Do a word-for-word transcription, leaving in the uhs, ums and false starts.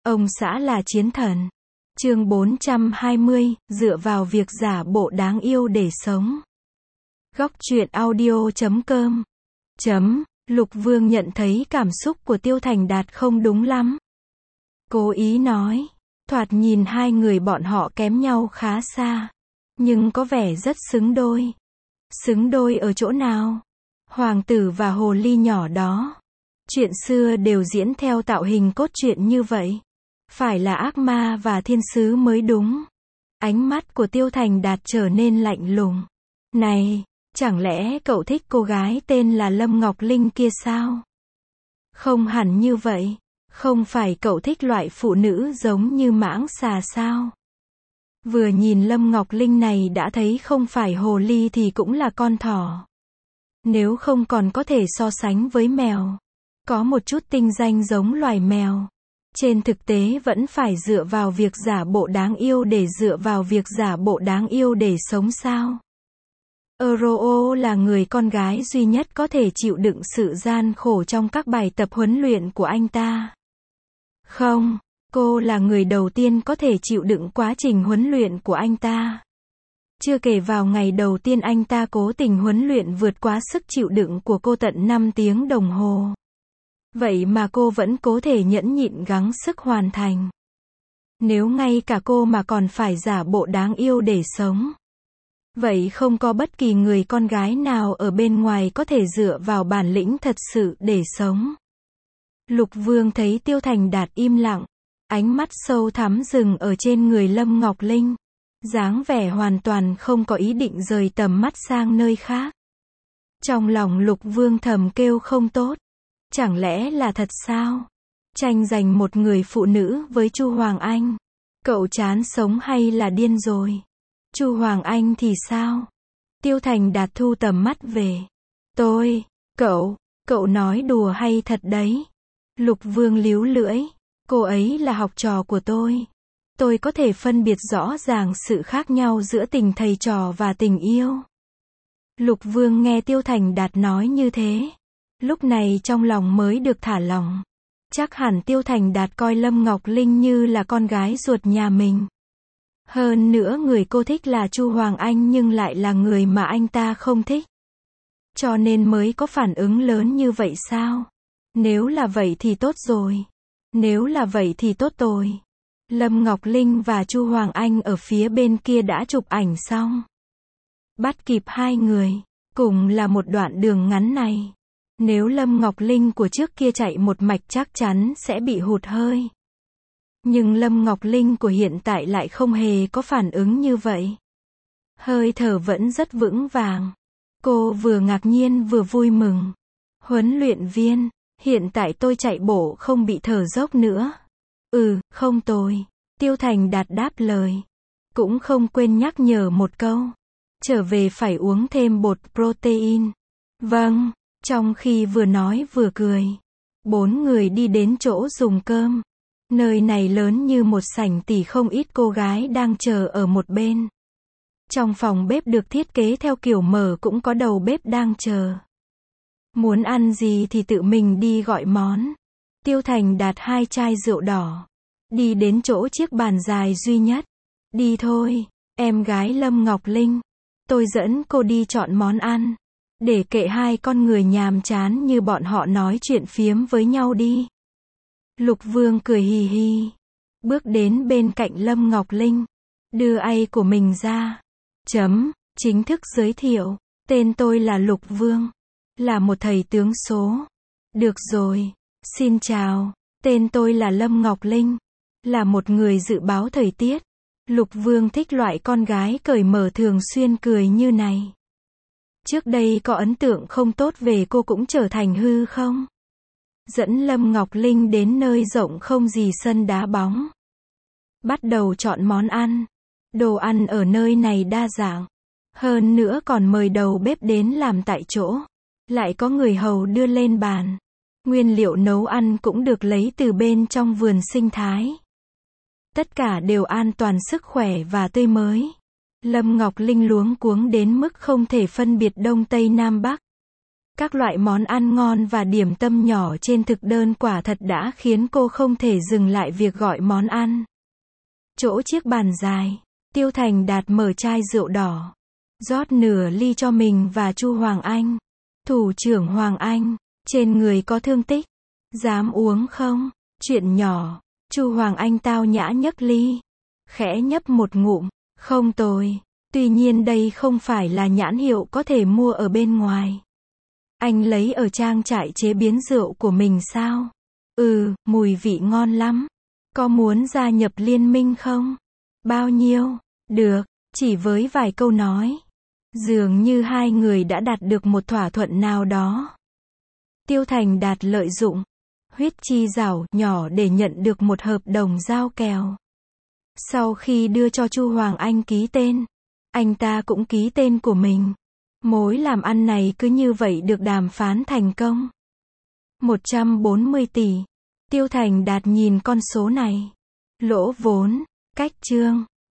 Ông xã là chiến thần. Chương bốn trăm hai mươi, dựa vào việc giả bộ đáng yêu để sống. Góc truyện audio chấm com. Chấm, Lục Vương nhận thấy cảm xúc của Tiêu Thành Đạt không đúng lắm. Cố ý nói, thoạt nhìn hai người bọn họ kém nhau khá xa, nhưng có vẻ rất xứng đôi. Xứng đôi ở chỗ nào? Hoàng tử và hồ ly nhỏ đó. Chuyện xưa đều diễn theo tạo hình cốt truyện như vậy. Phải là ác ma và thiên sứ mới đúng. Ánh mắt của Tiêu Thành Đạt trở nên lạnh lùng. Này, chẳng lẽ cậu thích cô gái tên là Lâm Ngọc Linh kia sao? Không hẳn như vậy. Không phải cậu thích loại phụ nữ giống như mãng xà sao? Vừa nhìn Lâm Ngọc Linh này đã thấy không phải hồ ly thì cũng là con thỏ. Nếu không còn có thể so sánh với mèo. Có một chút tinh danh giống loài mèo. Trên thực tế vẫn phải dựa vào việc giả bộ đáng yêu để dựa vào việc giả bộ đáng yêu để sống sao? Euro là người con gái duy nhất có thể chịu đựng sự gian khổ trong các bài tập huấn luyện của anh ta. Không, cô là người đầu tiên có thể chịu đựng quá trình huấn luyện của anh ta. Chưa kể vào ngày đầu tiên anh ta cố tình huấn luyện vượt quá sức chịu đựng của cô tận năm tiếng đồng hồ. Vậy mà cô vẫn cố thể nhẫn nhịn gắng sức hoàn thành. Nếu ngay cả cô mà còn phải giả bộ đáng yêu để sống. Vậy không có bất kỳ người con gái nào ở bên ngoài có thể dựa vào bản lĩnh thật sự để sống. Lục Vương thấy Tiêu Thành Đạt im lặng. Ánh mắt sâu thẳm dừng ở trên người Lâm Ngọc Linh. Dáng vẻ hoàn toàn không có ý định rời tầm mắt sang nơi khác. Trong lòng Lục Vương thầm kêu không tốt. Chẳng lẽ là thật sao? Tranh giành một người phụ nữ với Chu Hoàng Anh. Cậu chán sống hay là điên rồi? Chu Hoàng Anh thì sao? Tiêu Thành Đạt thu tầm mắt về. Tôi, cậu, cậu nói đùa hay thật đấy? Lục Vương líu lưỡi. Cô ấy là học trò của tôi. Tôi có thể phân biệt rõ ràng sự khác nhau giữa tình thầy trò và tình yêu. Lục Vương nghe Tiêu Thành Đạt nói như thế. Lúc này trong lòng mới được thả lỏng. Chắc hẳn Tiêu Thành Đạt coi Lâm Ngọc Linh như là con gái ruột nhà mình. Hơn nữa người cô thích là Chu Hoàng Anh nhưng lại là người mà anh ta không thích. Cho nên mới có phản ứng lớn như vậy sao? Nếu là vậy thì tốt rồi. Nếu là vậy thì tốt rồi. Lâm Ngọc Linh và Chu Hoàng Anh ở phía bên kia đã chụp ảnh xong. Bắt kịp hai người. Cùng là một đoạn đường ngắn này. Nếu Lâm Ngọc Linh của trước kia chạy một mạch chắc chắn sẽ bị hụt hơi. Nhưng Lâm Ngọc Linh của hiện tại lại không hề có phản ứng như vậy. Hơi thở vẫn rất vững vàng. Cô vừa ngạc nhiên vừa vui mừng. Huấn luyện viên, hiện tại tôi chạy bộ không bị thở dốc nữa. Ừ, không tồi. Tiêu Thành Đạt đáp lời. Cũng không quên nhắc nhở một câu. Trở về phải uống thêm bột protein. Vâng. Trong khi vừa nói vừa cười. Bốn người đi đến chỗ dùng cơm. Nơi này lớn như một sảnh tỉ không ít cô gái đang chờ ở một bên. Trong phòng bếp được thiết kế theo kiểu mở cũng có đầu bếp đang chờ. Muốn ăn gì thì tự mình đi gọi món. Tiêu Thành Đạt hai chai rượu đỏ. Đi đến chỗ chiếc bàn dài duy nhất. Đi thôi, em gái Lâm Ngọc Linh. Tôi dẫn cô đi chọn món ăn. Để kệ hai con người nhàm chán như bọn họ nói chuyện phiếm với nhau đi. Lục Vương cười hì hì. Bước đến bên cạnh Lâm Ngọc Linh. Đưa ai của mình ra. Chấm, chính thức giới thiệu. Tên tôi là Lục Vương. Là một thầy tướng số. Được rồi. Xin chào. Tên tôi là Lâm Ngọc Linh. Là một người dự báo thời tiết. Lục Vương thích loại con gái cởi mở thường xuyên cười như này. Trước đây có ấn tượng không tốt về cô cũng trở thành hư không? Dẫn Lâm Ngọc Linh đến nơi rộng không gì sân đá bóng. Bắt đầu chọn món ăn. Đồ ăn ở nơi này đa dạng. Hơn nữa còn mời đầu bếp đến làm tại chỗ. Lại có người hầu đưa lên bàn. Nguyên liệu nấu ăn cũng được lấy từ bên trong vườn sinh thái. Tất cả đều an toàn sức khỏe và tươi mới. Lâm Ngọc Linh luống cuống đến mức không thể phân biệt Đông Tây Nam Bắc. Các loại món ăn ngon và điểm tâm nhỏ trên thực đơn quả thật đã khiến cô không thể dừng lại việc gọi món ăn. Chỗ chiếc bàn dài, Tiêu Thành Đạt mở chai rượu đỏ, rót nửa ly cho mình và Chu Hoàng Anh. Thủ trưởng Hoàng Anh, trên người có thương tích, dám uống không? Chuyện nhỏ. Chu Hoàng Anh tao nhã nhấc ly, khẽ nhấp một ngụm, không tồi. Tuy nhiên đây không phải là nhãn hiệu có thể mua ở bên ngoài. Anh lấy ở trang trại chế biến rượu của mình sao? Ừ, mùi vị ngon lắm. Có muốn gia nhập liên minh không? Bao nhiêu? Được, chỉ với vài câu nói. Dường như hai người đã đạt được một thỏa thuận nào đó. Tiêu Thành Đạt lợi dụng huyết chi rảo nhỏ để nhận được một hợp đồng giao kèo. Sau khi đưa cho Chu Hoàng Anh ký tên, anh ta cũng ký tên của mình. Mối làm ăn này cứ như vậy được đàm phán thành công. một trăm bốn mươi tỷ. Tiêu Thành Đạt nhìn con số này. Lỗ vốn, cách chương.